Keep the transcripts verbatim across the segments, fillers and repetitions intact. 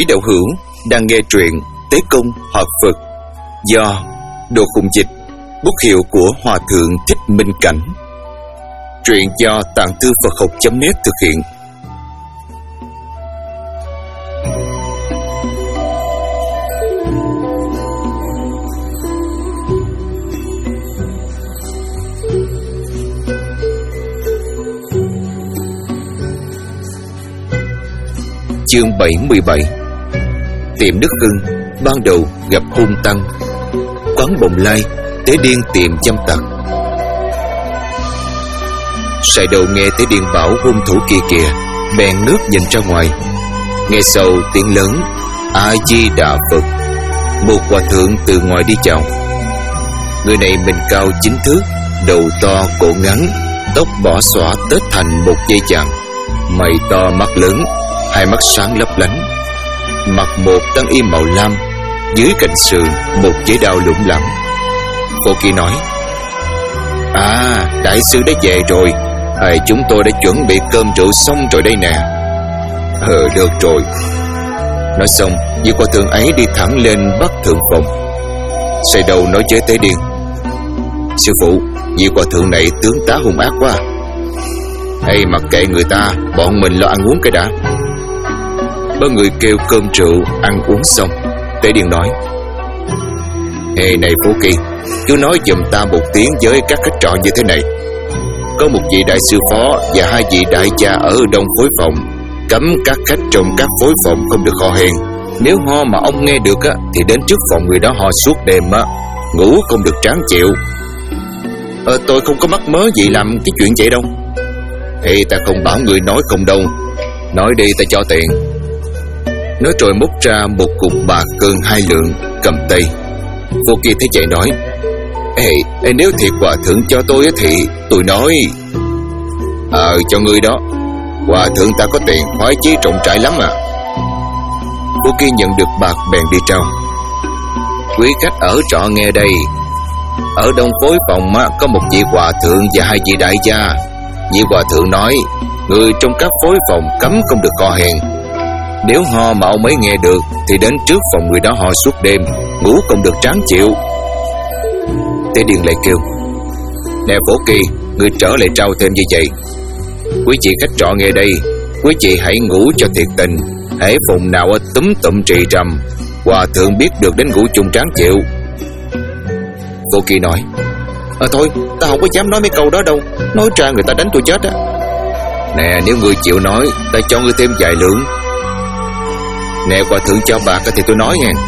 Quý đạo hữu đang nghe truyện Tế Công Hợp Phật do Đồ Khùng Dịch, bút hiệu của Hòa Thượng Thích Minh Cảnh. Truyện do Tạng Thư Phật Học chấm net thực hiện. Chương bảy mươi bảy. Tiệm Đức Hưng ban đầu gặp hung tăng. Quán Bồng Lai Tế Điên tìm dâm tặc. Sài đầu nghe Tế Điên bảo hung thủ kia kìa, bèn ngước nhìn ra ngoài. Nghe sau tiếng lớn A Di Đà Phật. Một hòa thượng từ ngoài đi chào. Người này mình cao chín thước, đầu to cổ ngắn, tóc bỏ xõa tết thành một dây chằng, mày to mắt lớn, hai mắt sáng lấp lánh, mặc một tăng y màu lam, dưới cạnh sườn một dây đao lủng lẳng. Cô kia nói: À, đại sư đã về rồi. à, Chúng tôi đã chuẩn bị cơm rượu xong rồi đây nè. Ờ, được rồi. Nói xong, vị hòa thượng ấy đi thẳng lên bắc thượng phòng. Xoay đầu nói với Tế Điên: Sư phụ, vị hòa thượng này tướng tá hung ác quá. Hay mặc kệ người ta, bọn mình lo ăn uống cái đã. Ba người kêu cơm rượu ăn uống xong, Tế Điên nói: Ê này Phú Kỳ, cứ nói giùm ta một tiếng với các khách trọ như thế này. Có một vị đại sư phó và hai vị đại gia ở đông phối phòng, cấm các khách trong các phối phòng không được ho hen. Nếu ho mà ông nghe được á, thì đến trước phòng người đó ho suốt đêm á, ngủ không được tráng chịu. Ờ, tôi không có mắc mớ gì làm cái chuyện vậy đâu. Thì ta không bảo người nói không đâu. Nói đi ta cho tiền. Nói rồi móc ra một cục bạc cân hai lượng cầm tay. Vô kia thấy vậy nói: Ê, ê nếu thiệt hòa thượng cho tôi thì tôi nói. Ờ cho người đó. Hòa thượng ta có tiền khoái chí trọng trải lắm à. Vô kia nhận được bạc bèn đi trao. Quý khách ở trọ nghe đây. Ở đông phối phòng có một vị hòa thượng và hai vị đại gia. Vị hòa thượng nói: Người trong các phối phòng cấm không được ho hèn. Nếu ho mà ông ấy nghe được thì đến trước phòng người đó ho suốt đêm, ngủ không được tráng chịu. Tế Điên lại kêu: Nè Phổ Kỳ, người trở lại trao thêm như vậy. Quý chị khách trọ nghe đây, quý chị hãy ngủ cho thiệt tình. Hễ phòng nào túm tụm trì trầm, hòa thượng biết được đến ngủ chung tráng chịu. Phổ Kỳ nói: À thôi, ta không có dám nói mấy câu đó đâu. Nói ra người ta đánh tôi chết á. Nè nếu người chịu nói, ta cho ngươi thêm vài lượng. Nè hòa thượng cho bạc thì tôi nói nghe.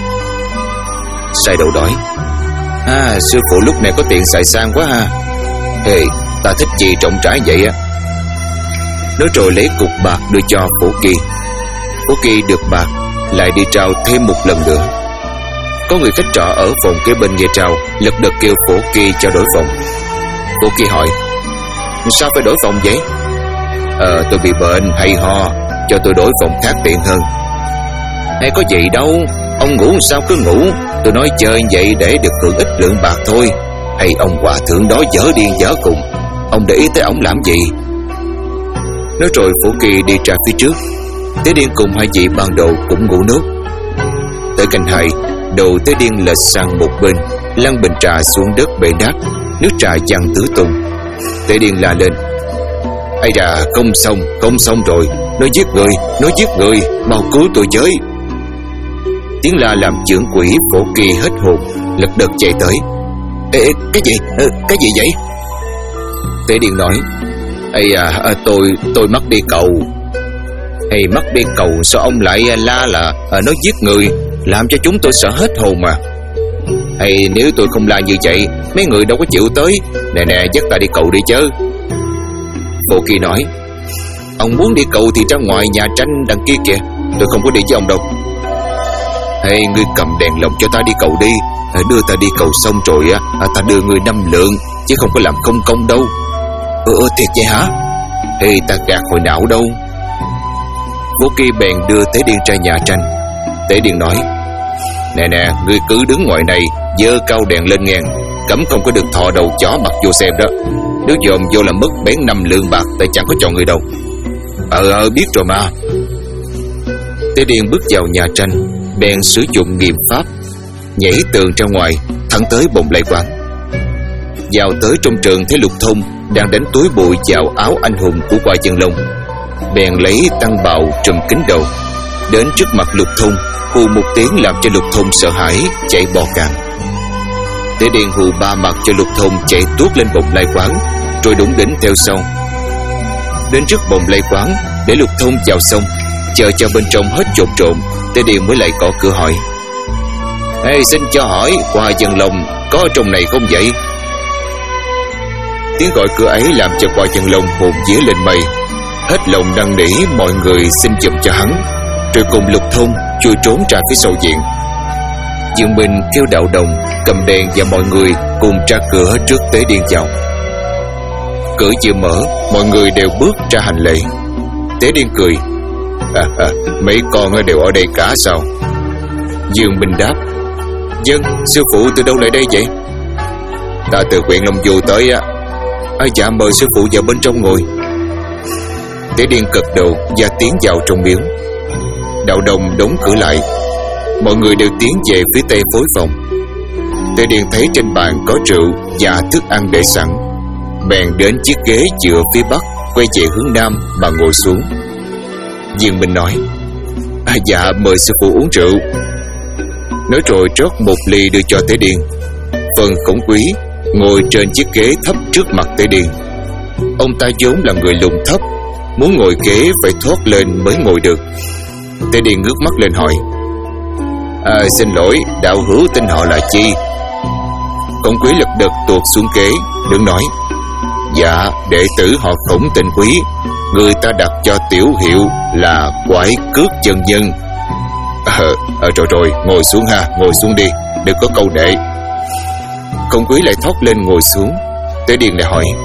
Sai đầu đói: À sư phụ lúc này có tiền xài sang quá ha. Ê, ta thích gì trọng trải vậy á. Nói rồi lấy cục bạc đưa cho Phổ Kỳ. Phổ Kỳ được bạc, lại đi trao thêm một lần nữa. Có người khách trọ ở phòng kế bên nghe trao, lật đật kêu Phổ Kỳ cho đổi phòng. Phổ Kỳ hỏi: Sao phải đổi phòng vậy? Ờ tôi bị bệnh hay ho, cho tôi đổi phòng khác tiện hơn. Hay có gì đâu, ông ngủ sao cứ ngủ. Tôi nói chơi vậy để được hưởng ít lượng bạc thôi. Hay ông hòa thượng đó dở điên dở cùng, ông để ý tới ổng làm gì? Nói rồi Phổ Kỳ đi ra phía trước. Tế Điên cùng hai vị ban đầu cũng ngủ nốt. Tới canh hai, đầu Tế Điên lệch sang một bên, lăn bình trà xuống đất bể nát, nước trà văng tứ tung. Tế Điên la lên: Ây da, không xong, không xong rồi. Nó giết người, nó giết người, mau cứu tôi với. Tiếng la làm trưởng quỷ Phổ Kỳ hết hồn, lật đật chạy tới. Ê, ê cái gì, ê, cái gì vậy? Tế Điên nói: Ây à, à tôi, tôi mất đi cầu. Hay mất đi cầu sao ông lại la là à, nó giết người, làm cho chúng tôi sợ hết hồn mà. Hay nếu tôi không la như vậy, mấy người đâu có chịu tới. Nè nè, dắt ta đi cầu đi chứ. Phổ Kỳ nói: Ông muốn đi cầu thì ra ngoài nhà tranh đằng kia kìa, tôi không có đi với ông đâu. Hay ngươi cầm đèn lồng cho ta đi cầu đi. à, Đưa ta đi cầu xong rồi á, à, ta đưa ngươi năm lượng, chứ không có làm không công đâu. Ờ, ờ thiệt vậy hả? Hay ta gạt hồi nào đâu. Vô Kỳ bèn đưa Tế Điên ra nhà tranh. Tế Điên nói: Nè nè, ngươi cứ đứng ngoài này, giơ cao đèn lên ngang, cấm không có được thò đầu chó mặt vô xem đó. Nếu dòm vô làm mất bén năm lượng bạc, ta chẳng có cho người đâu. Ờ ờ biết rồi mà. Tế Điền bước vào nhà tranh, bèn sử dụng nghiệm pháp, nhảy tường ra ngoài, thẳng tới bồng lai quán. Vào tới trong trường thấy Lục Thông đang đánh túi bụi vào áo anh hùng của Qua Dân Long, bèn lấy tăng bào trùm kín đầu, đến trước mặt Lục Thông, hù một tiếng làm cho Lục Thông sợ hãi chạy bò càng. Tế Điền hù ba mặt cho Lục Thông chạy tuốt lên bồng lai quán, rồi đủng đỉnh theo sau. Đến trước bồng lai quán, để Lục Thông vào xong, chờ cho bên trong hết trộn trộn, Tế Điền mới lại gõ cửa hỏi: "Ê, xin cho hỏi, Qua Dân Long có ở trong này không vậy?" Tiếng gọi cửa ấy làm cho Qua Dân Long hồn vía lên mây, hết lòng năn nỉ mọi người xin giùm cho hắn, rồi cùng Lục Thông chui trốn ra phía sau viện. Dương Minh kêu Đạo Đồng cầm đèn và mọi người cùng ra cửa trước Tế Điền vào. Cửa vừa mở, mọi người đều bước ra hành lễ. Tế Điền cười: à, à, "Mấy con đều ở đây cả sao?" Dương Minh đáp: "Dân, sư phụ từ đâu lại đây vậy?" "Ta từ huyện Long Du tới á." "À, dạ mời sư phụ vào bên trong ngồi." Tế Điền gật đầu và tiến vào trong miếu. Đạo Đồng đóng cửa lại. Mọi người đều tiến về phía tây phối phòng. Tế Điền thấy trên bàn có rượu và thức ăn để sẵn, bèn đến chiếc ghế dựa phía bắc, quay về hướng nam mà ngồi xuống. Dương Minh nói: à, "Dạ mời sư phụ uống rượu." Nói rồi rót một ly đưa cho Tế Điền. Phần Khổng Quý ngồi trên chiếc ghế thấp trước mặt Tế Điền. Ông ta vốn là người lùn thấp, muốn ngồi ghế phải thoát lên mới ngồi được. Tế Điền ngước mắt lên hỏi: à, "Xin lỗi, đạo hữu tên họ là chi?" Khổng Quý lật đật tuột xuống ghế, đứng nói: "Dạ, đệ tử họ Khổng tên Quý, người ta đặt cho tiểu hiệu là Quái Cước Chân Nhân." Ờ, à, rồi rồi, ngồi xuống ha, ngồi xuống đi, đừng có câu nệ." Khổng Quý lại thoát lên ngồi xuống. Tế Điền lại hỏi: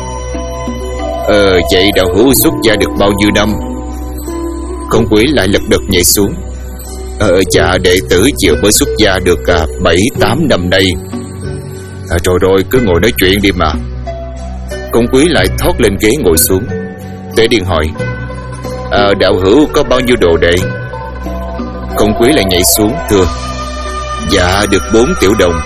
Ờ, vậy đạo hữu xuất gia được bao nhiêu năm?" Khổng Quý lại lật đật nhảy xuống: Ờ, dạ đệ tử vừa mới xuất gia được à, bảy tám năm nay. À, rồi rồi, cứ ngồi nói chuyện đi mà. Khổng Quý lại thoát lên ghế ngồi xuống. Tế Điền hỏi: à, "Đạo hữu có bao nhiêu đồ đệ?" Khổng Quý lại nhảy xuống thưa: "Dạ được bốn tiểu đồng."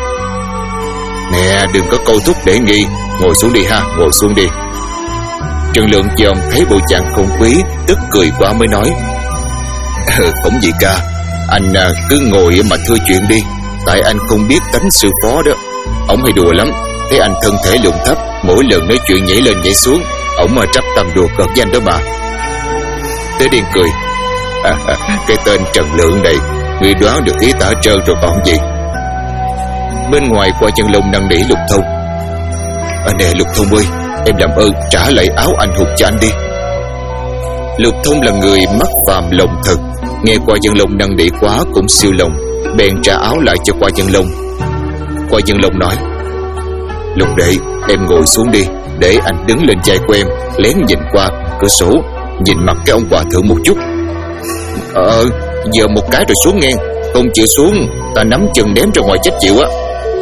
"Nè, đừng có câu thúc để nghi, ngồi xuống đi ha, ngồi xuống đi." Trần Lượng Chòm thấy bộ dạng Khổng Quý, tức cười quá mới nói: "Khổng vị ca, anh à, cứ ngồi mà thưa chuyện đi, tại anh không biết tánh sư phó đó. Ông hay đùa lắm, thấy anh thân thể lùn thấp, mỗi lần nói chuyện nhảy lên nhảy xuống, ổng mà trắp tầm đùa cợt danh đó mà." Tế Điền cười: à, à, "Cái tên Trần Lượng này, người đoán được ý tả trơn rồi còn gì." Bên ngoài Qua Dân Long năn nỉ Lục Thông: à, "Nè Lục Thông ơi, em làm ơn trả lại áo anh hùng cho anh đi." Lục Thông là người mắt phàm lòng thật, nghe Qua Dân Long năn nỉ quá cũng siêu lòng, bèn trả áo lại cho Qua Dân Long. Qua Dân Long nói: "Lục đệ, em ngồi xuống đi, để anh đứng lên vai của em, lén nhìn qua cửa sổ, nhìn mặt cái ông hòa thượng một chút." Ờ, giờ một cái rồi xuống nghe, không chịu xuống ta nắm chân ném ra ngoài chết chịu á."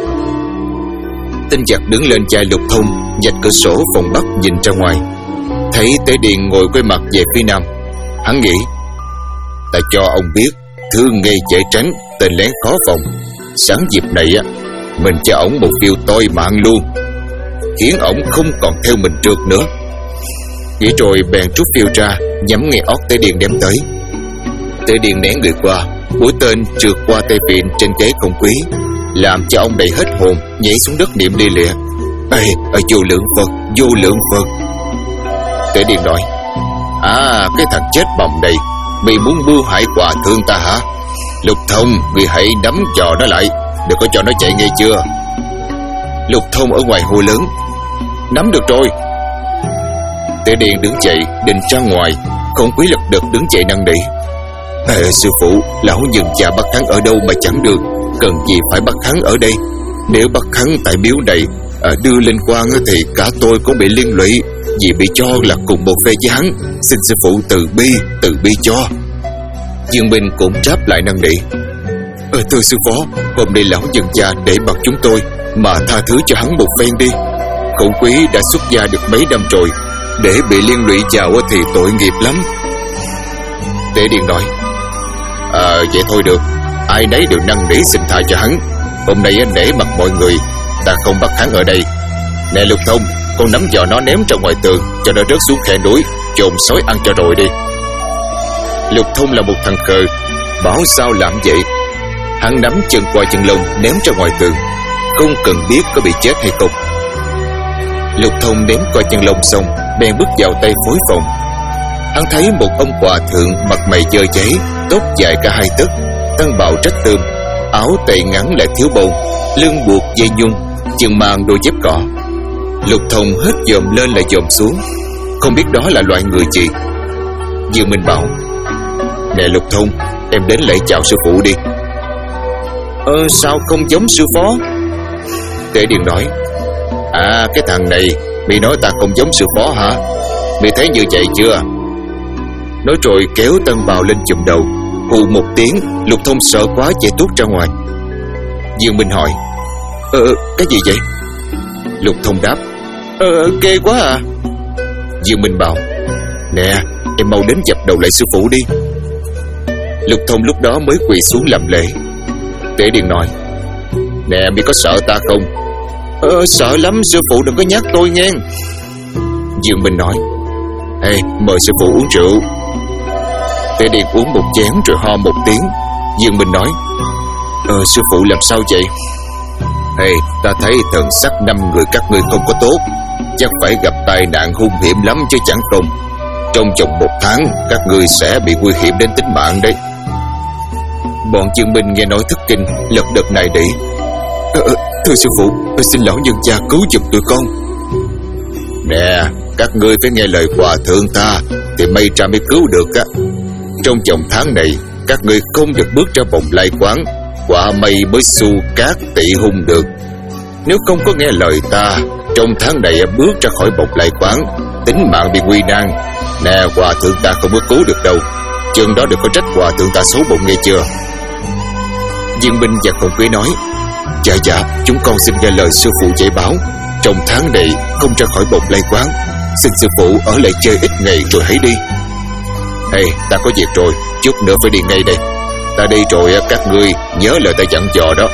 Tinh giặc đứng lên vai Lục Thông, vạch cửa sổ phòng bắc nhìn ra ngoài, thấy Tế Điền ngồi quay mặt về phía nam. Hắn nghĩ: "Ta cho ông biết, thương ngây dễ tránh, tên lén khó phòng. Sáng dịp này á, mình cho ổng một phiêu toi mạng luôn, khiến ổng không còn theo mình trượt nữa." Nghĩ rồi bèn rút phiêu ra, nhắm ngay ót Tế Điền đem tới. Tế Điền nén người qua, mũi tên trượt qua tay vịn trên ghế Khổng Quý, làm cho ông đầy hết hồn, nhảy xuống đất niệm lia lịa: "Ê, ở vô lượng Phật, vô lượng Phật." Tế Điền nói: "À, cái thằng chết bầm này, mày muốn mưu hại hòa thượng ta hả? Lục Thông, người hãy nắm trò nó lại, đừng có cho nó chạy nghe chưa?" Lục Thông ở ngoài hô lớn: "Nắm được rồi." Tế Điền đứng dậy định ra ngoài. Khổng Quý lật đật đứng dậy năn nỉ: "Ê, sư phụ, lão nhân già bắt hắn ở đâu mà chẳng được, cần gì phải bắt hắn ở đây? Nếu bắt hắn tại miếu này, à, đưa lên quan thì cả tôi cũng bị liên lụy, vì bị cho là cùng một phe với hắn. Xin sư phụ từ bi, từ bi cho." Dương Minh cũng tráp lại năn nỉ: "Ờ, thưa sư phó, hôm nay lão nhân già để mặt chúng tôi, mà tha thứ cho hắn một phen đi. Khổng Quý đã xuất gia được mấy năm rồi, để bị liên lụy vào thì tội nghiệp lắm." Tế Điền nói: À vậy thôi được, ai nấy đều năn nỉ xin tha cho hắn. Hôm nay để mặt mọi người, ta không bắt hắn ở đây. Nè Lục Thông, con nắm giò nó ném ra ngoài tường, cho nó rớt xuống khe núi, chồn sói ăn cho rồi đi. Lục Thông là một thằng khờ, bảo sao làm vậy. Hắn nắm chân qua chân lông ném ra ngoài tường, không cần biết có bị chết hay không. Lục Thông ném qua chân lông xong, bèn bước vào tay phối phòng. Hắn thấy một ông hòa thượng mặt mày dơ cháy, tóc dài cả hai tấc, thân bào rách tươm, áo tây ngắn lại thiếu bông, lưng buộc dây nhung, chân mang đôi dép cỏ. Lục Thông hết dòm lên lại dòm xuống, không biết đó là loại người gì. Dương Minh bảo: Nè Lục Thông, em đến lễ chào sư phụ đi. Ờ sao không giống sư phó? Tế Điền nói: À cái thằng này, mày nói ta không giống sư phó hả? Mày thấy như vậy chưa? Nói rồi kéo tân bào lên chùm đầu, hù một tiếng. Lục Thông sợ quá chạy tuốt ra ngoài. Dương Minh hỏi: Ờ cái gì vậy? Lục Thông đáp: Ờ ghê quá à. Dương Minh bảo: Nè em mau đến dập đầu lại sư phụ đi. Lục Thông lúc đó mới quỳ xuống làm lễ. Tế Điền nói: Nè mày có sợ ta không? Ờ sợ lắm, sư phụ đừng có nhắc tôi nghe. Dương Minh nói: Ê mời sư phụ uống rượu. Tế Điền uống một chén rồi ho một tiếng. Dương Minh nói: Ờ sư phụ làm sao vậy? Hey, ta thấy thần sắc năm người các ngươi không có tốt, chắc phải gặp tai nạn hung hiểm lắm chứ chẳng không. Trong vòng một tháng các ngươi sẽ bị nguy hiểm đến tính mạng đấy. Bọn Dương Minh nghe nói thất kinh, lật đật nài nỉ: ờ, Thưa sư phụ, xin lão nhân gia cứu giùm tụi con. Nè, các ngươi phải nghe lời hòa thượng ta thì may ra mới cứu được á. Trong vòng tháng này các ngươi không được bước ra vòng lai quán, quả mây mới xu cát tị hung được. Nếu không có nghe lời ta, trong tháng này bước ra khỏi vòng lai quán, tính mạng bị nguy nan. Nè hòa thượng ta không có cứu được đâu, chừng đó đừng có trách hòa thượng ta xấu bụng nghe chưa. Dương Minh và Khổng Quế nói: Dạ dạ, chúng con xin nghe lời sư phụ dạy bảo, trong tháng này không ra khỏi vòng lai quán, xin sư phụ ở lại chơi ít ngày rồi hãy đi. Hey, ta có việc rồi, chút nữa phải đi ngay đây. Ta đi rồi các ngươi nhớ lời ta dặn dò đó.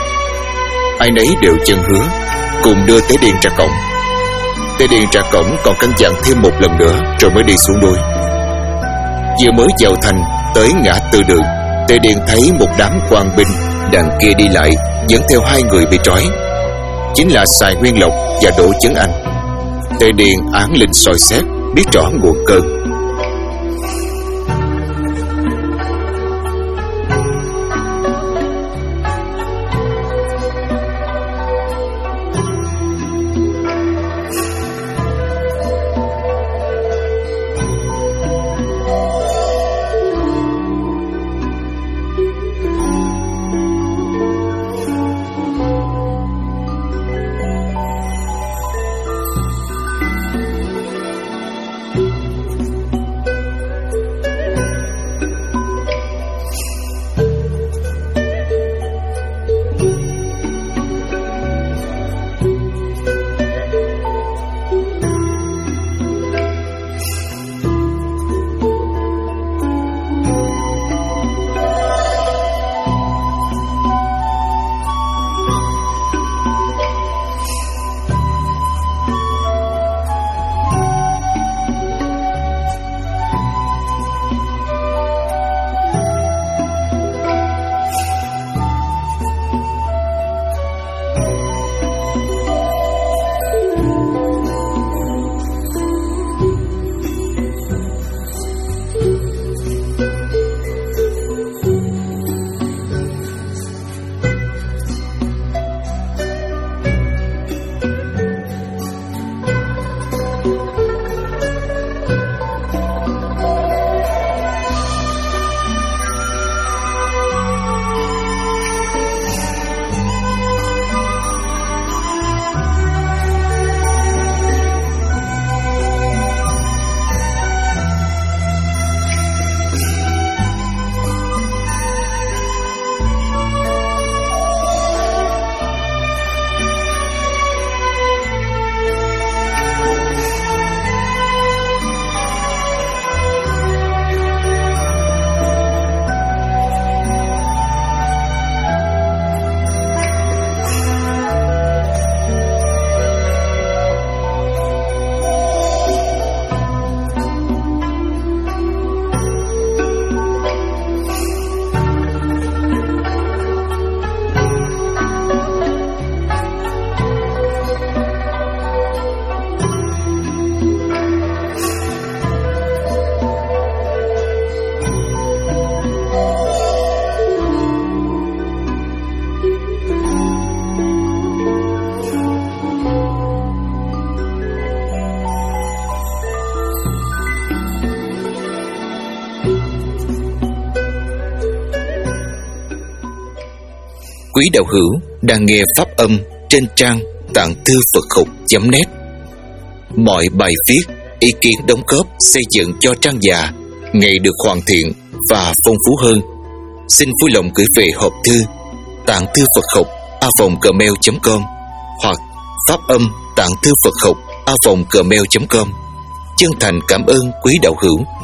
Ai nấy đều chân hứa, cùng đưa Tế Điền ra cổng. Tế Điền ra cổng còn căn dặn thêm một lần nữa rồi mới đi xuống đồi. Vừa mới vào thành, tới ngã tư đường, Tế Điền thấy một đám quan binh đằng kia đi lại, dẫn theo hai người bị trói, chính là Sài Nguyên Lộc và Đỗ Chấn Anh. Tế Điền án linh soi xét, biết rõ nguồn cơn. quý đạo hữu đang nghe pháp âm trên trang tạng thư Phật học chấm net. Mọi bài viết, ý kiến đóng góp xây dựng cho trang già ngày được hoàn thiện và phong phú hơn. Xin vui lòng gửi về hộp thư tạng thư Phật học a vòng gmail chấm com hoặc pháp âm tạng thư Phật học a vòng gmail chấm com. Chân thành cảm ơn quý đạo hữu.